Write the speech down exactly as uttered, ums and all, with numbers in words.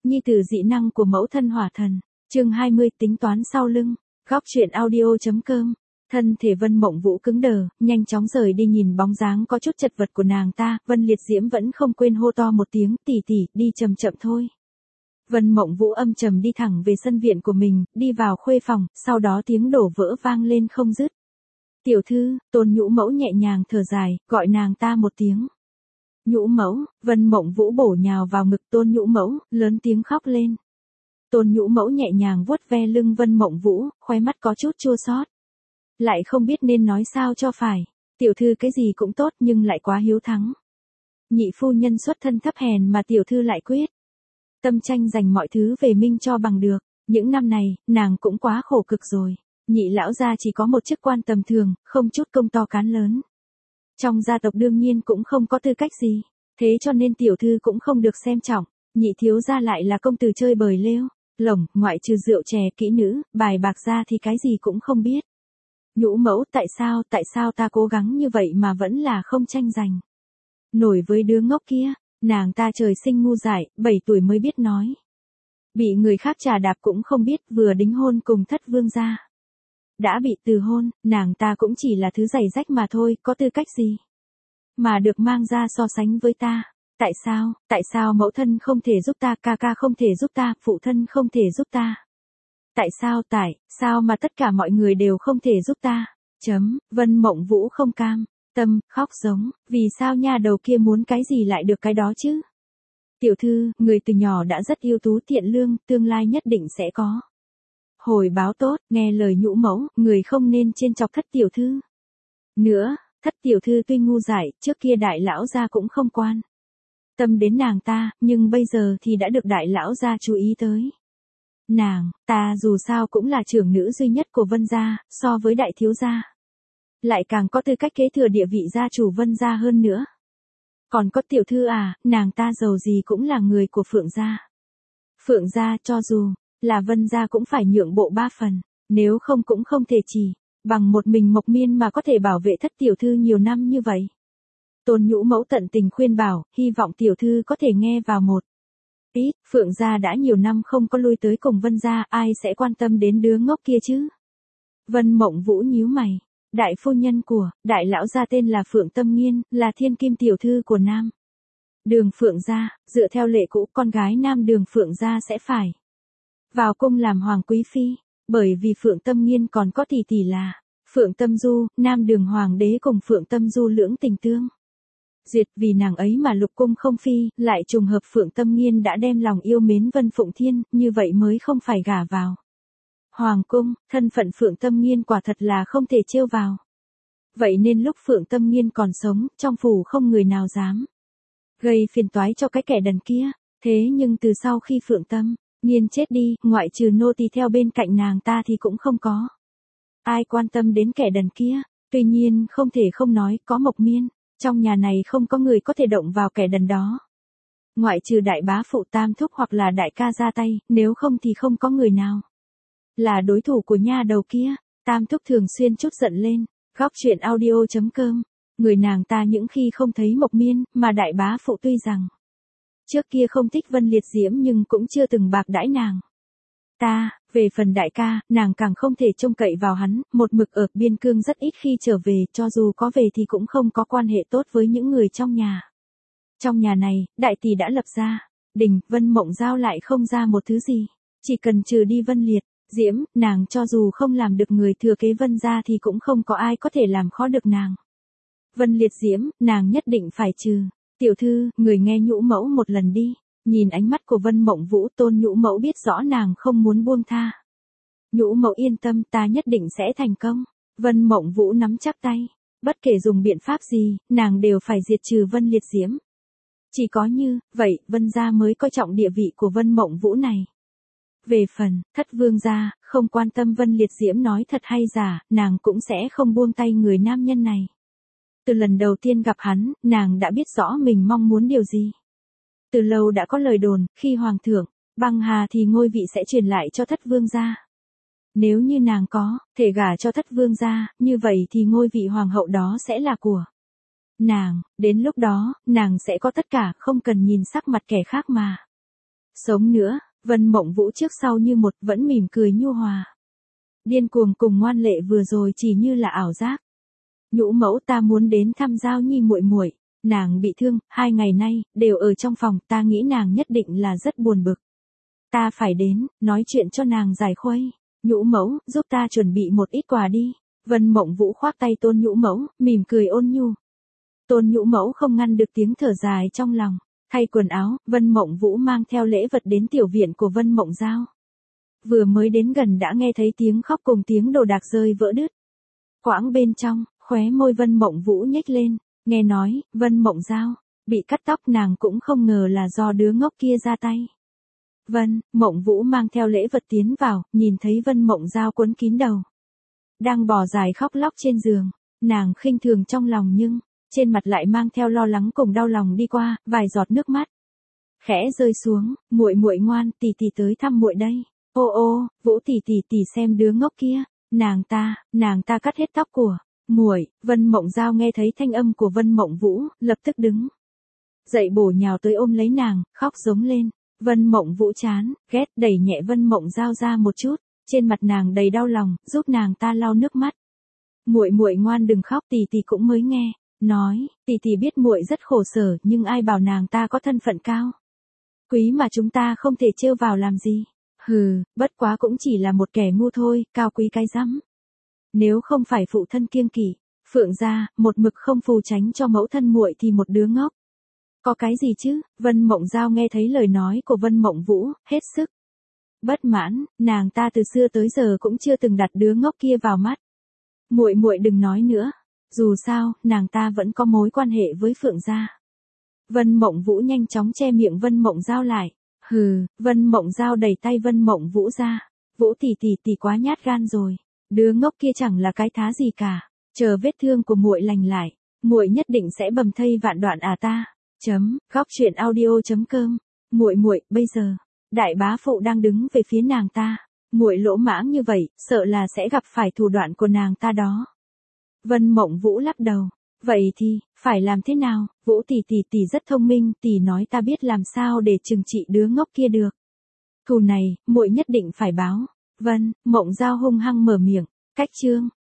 nhi tử dị năng của mẫu thân hỏa thần. Chương hai mươi tính toán sau lưng. Góc truyện audio.com. Thân thể Vân Mộng Vũ cứng đờ, nhanh chóng rời đi nhìn bóng dáng có chút chật vật của nàng ta, Vân Liệt Diễm vẫn không quên hô to một tiếng, tỷ tỷ, đi chậm chậm thôi. Vân Mộng Vũ âm trầm đi thẳng về sân viện của mình, đi vào khuê phòng, sau đó tiếng đổ vỡ vang lên không dứt. Tiểu thư, Tôn Nhũ Mẫu nhẹ nhàng thở dài, gọi nàng ta một tiếng. Nhũ Mẫu, Vân Mộng Vũ bổ nhào vào ngực Tôn Nhũ Mẫu, lớn tiếng khóc lên. Tôn Nhũ Mẫu nhẹ nhàng vuốt ve lưng Vân Mộng Vũ, khóe mắt có chút chua xót. Lại không biết nên nói sao cho phải. Tiểu thư cái gì cũng tốt nhưng lại quá hiếu thắng. Nhị phu nhân xuất thân thấp hèn mà tiểu thư lại quyết tâm tranh giành mọi thứ về Minh cho bằng được. Những năm này, nàng cũng quá khổ cực rồi. Nhị lão gia chỉ có một chức quan tầm thường, không chút công to cán lớn. Trong gia tộc đương nhiên cũng không có tư cách gì. Thế cho nên tiểu thư cũng không được xem trọng. Nhị thiếu gia lại là công tử chơi bời lêu lổng, ngoại trừ rượu chè kỹ nữ, bài bạc ra thì cái gì cũng không biết. Nhũ Mẫu, tại sao, tại sao ta cố gắng như vậy mà vẫn là không tranh giành. Nổi với đứa ngốc kia, nàng ta trời sinh ngu dại, bảy tuổi mới biết nói. Bị người khác trà đạp cũng không biết, vừa đính hôn cùng thất vương gia. Đã bị từ hôn, nàng ta cũng chỉ là thứ giày rách mà thôi, có tư cách gì mà được mang ra so sánh với ta. Tại sao, tại sao mẫu thân không thể giúp ta, ca ca không thể giúp ta, phụ thân không thể giúp ta. Tại sao, tại sao mà tất cả mọi người đều không thể giúp ta? Chấm, Vân Mộng Vũ không cam tâm, khóc giống, vì sao nha đầu kia muốn cái gì lại được cái đó chứ? Tiểu thư, người từ nhỏ đã rất ưu tú thiện lương, tương lai nhất định sẽ có hồi báo tốt, nghe lời Nhũ Mẫu, người không nên trên chọc thất tiểu thư. Nữa, thất tiểu thư tuy ngu dại, trước kia đại lão gia cũng không quan tâm đến nàng ta, nhưng bây giờ thì đã được đại lão gia chú ý tới. Nàng, ta dù sao cũng là trưởng nữ duy nhất của Vân gia, so với đại thiếu gia lại càng có tư cách kế thừa địa vị gia chủ Vân gia hơn nữa. Còn có tiểu thư à, nàng ta giàu gì cũng là người của Phượng gia. Phượng gia cho dù là Vân gia cũng phải nhượng bộ ba phần, nếu không cũng không thể chỉ bằng một mình Mộc Miên mà có thể bảo vệ thất tiểu thư nhiều năm như vậy. Tôn Nhũ Mẫu tận tình khuyên bảo, hy vọng tiểu thư có thể nghe vào một ít. Phượng gia đã nhiều năm không có lui tới cùng Vân gia, ai sẽ quan tâm đến đứa ngốc kia chứ? Vân Mộng Vũ nhíu mày. Đại phu nhân của đại lão gia tên là Phượng Tâm Nghiên, là thiên kim tiểu thư của Nam Đường Phượng gia. Dựa theo lệ cũ, con gái Nam Đường Phượng gia sẽ phải vào cung làm hoàng quý phi, bởi vì Phượng Tâm Nghiên còn có tỷ tỷ là Phượng Tâm Du. Nam Đường hoàng đế cùng Phượng Tâm Du lưỡng tình tương duyệt, vì nàng ấy mà lục cung không phi, lại trùng hợp Phượng Tâm Nghiên đã đem lòng yêu mến Vân Phụng Thiên, như vậy mới không phải gả vào hoàng cung. Thân phận Phượng Tâm Nghiên quả thật là không thể trêu vào. Vậy nên lúc Phượng Tâm Nghiên còn sống, trong phủ không người nào dám gây phiền toái cho cái kẻ đần kia. Thế nhưng từ sau khi Phượng Tâm Nghiên chết đi, ngoại trừ nô tỳ theo bên cạnh nàng ta thì cũng không có ai quan tâm đến kẻ đần kia. Tuy nhiên không thể không nói, có Mộc Miên, trong nhà này không có người có thể động vào kẻ đần đó. Ngoại trừ đại bá phụ Tam Thúc hoặc là đại ca ra tay, nếu không thì không có người nào là đối thủ của nha đầu kia. Tam Thúc thường xuyên chút giận lên. Góc truyện audio.com. Người nàng ta những khi không thấy Mộc Miên, mà đại bá phụ tuy rằng trước kia không thích Vân Liệt Diễm nhưng cũng chưa từng bạc đãi nàng ta. Về phần đại ca, nàng càng không thể trông cậy vào hắn, một mực ở biên cương rất ít khi trở về, cho dù có về thì cũng không có quan hệ tốt với những người trong nhà. Trong nhà này, đại tỷ đã lập gia đình, Vân Mộng Giao lại không ra một thứ gì. Chỉ cần trừ đi Vân Liệt Diễm, nàng cho dù không làm được người thừa kế Vân gia thì cũng không có ai có thể làm khó được nàng. Vân Liệt Diễm, nàng nhất định phải trừ. Tiểu thư, người nghe Nhũ Mẫu một lần đi. Nhìn ánh mắt của Vân Mộng Vũ, Tôn Nhũ Mẫu biết rõ nàng không muốn buông tha. Nhũ Mẫu yên tâm, ta nhất định sẽ thành công. Vân Mộng Vũ nắm chắc tay. Bất kể dùng biện pháp gì, nàng đều phải diệt trừ Vân Liệt Diễm. Chỉ có như vậy, Vân gia mới coi trọng địa vị của Vân Mộng Vũ này. Về phần thất vương gia, không quan tâm Vân Liệt Diễm nói thật hay giả, nàng cũng sẽ không buông tay người nam nhân này. Từ lần đầu tiên gặp hắn, nàng đã biết rõ mình mong muốn điều gì. Từ lâu đã có lời đồn, khi hoàng thượng băng hà thì ngôi vị sẽ truyền lại cho thất vương gia. Nếu như nàng có thể gả cho thất vương gia, như vậy thì ngôi vị hoàng hậu đó sẽ là của nàng. Đến lúc đó, nàng sẽ có tất cả, không cần nhìn sắc mặt kẻ khác mà Sống nữa, Vân Mộng Vũ trước sau như một vẫn mỉm cười nhu hòa. Điên cuồng cùng ngoan lệ vừa rồi chỉ như là ảo giác. Nhũ mẫu ta muốn đến thăm Giao Nhi muội muội, nàng bị thương, hai ngày nay, đều ở trong phòng, ta nghĩ nàng nhất định là rất buồn bực. Ta phải đến, nói chuyện cho nàng giải khuây. Nhũ mẫu, giúp ta chuẩn bị một ít quà đi. Vân Mộng Vũ khoác tay Tôn Nhũ mẫu, mỉm cười ôn nhu. Tôn Nhũ mẫu không ngăn được tiếng thở dài trong lòng. Thay quần áo, Vân Mộng Vũ mang theo lễ vật đến tiểu viện của Vân Mộng Giao. Vừa mới đến gần đã nghe thấy tiếng khóc cùng tiếng đồ đạc rơi vỡ đứt. Quãng bên trong, khóe môi Vân Mộng Vũ nhếch lên, nghe nói, Vân Mộng Giao bị cắt tóc, nàng cũng không ngờ là do đứa ngốc kia ra tay. Vân Mộng Vũ mang theo lễ vật tiến vào, nhìn thấy Vân Mộng Giao quấn kín đầu, đang bò dài khóc lóc trên giường, nàng khinh thường trong lòng nhưng trên mặt lại mang theo lo lắng cùng đau lòng đi qua, vài giọt nước mắt khẽ rơi xuống. Muội muội ngoan, tỷ tỷ tới thăm muội đây. Ô ô, Vũ tỷ tỷ tỷ xem đứa ngốc kia, nàng ta, nàng ta cắt hết tóc của muội. Vân Mộng Giao nghe thấy thanh âm của Vân Mộng Vũ, lập tức đứng dậy bổ nhào tới ôm lấy nàng, khóc giống lên. Vân Mộng Vũ chán ghét đẩy nhẹ Vân Mộng Giao ra một chút, trên mặt nàng đầy đau lòng, giúp nàng ta lau nước mắt. Muội muội ngoan đừng khóc, tỷ tỷ cũng mới nghe nói, tỷ tỷ biết muội rất khổ sở, nhưng ai bảo nàng ta có thân phận cao quý mà chúng ta không thể trêu vào làm gì. Hừ, bất quá cũng chỉ là một kẻ ngu thôi, cao quý cái rắm. Nếu không phải phụ thân kiêng kỵ, Phượng gia một mực không phù tránh cho mẫu thân muội thì một đứa ngốc có cái gì chứ? Vân Mộng Giao nghe thấy lời nói của Vân Mộng Vũ, hết sức bất mãn, nàng ta từ xưa tới giờ cũng chưa từng đặt đứa ngốc kia vào mắt. Muội muội đừng nói nữa, dù sao, nàng ta vẫn có mối quan hệ với Phượng gia. Vân Mộng Vũ nhanh chóng che miệng Vân Mộng Giao lại. Hừ, Vân Mộng Giao đẩy tay Vân Mộng Vũ ra. Vũ tỷ tỷ tỷ quá nhát gan rồi, đứa ngốc kia chẳng là cái thá gì cả, chờ vết thương của muội lành lại, muội nhất định sẽ bầm thây vạn đoạn à ta. Chấm, góc truyện audio chấm com. Muội muội, bây giờ, đại bá phụ đang đứng về phía nàng ta, muội lỗ mãng như vậy, sợ là sẽ gặp phải thủ đoạn của nàng ta đó. Vân Mộng Vũ lắc đầu. Vậy thì, phải làm thế nào? Vũ tỷ tỷ tỷ rất thông minh, tỷ nói ta biết làm sao để trừng trị đứa ngốc kia được. Thù này, muội nhất định phải báo. Vân Mộng Giao hung hăng mở miệng, cách chương.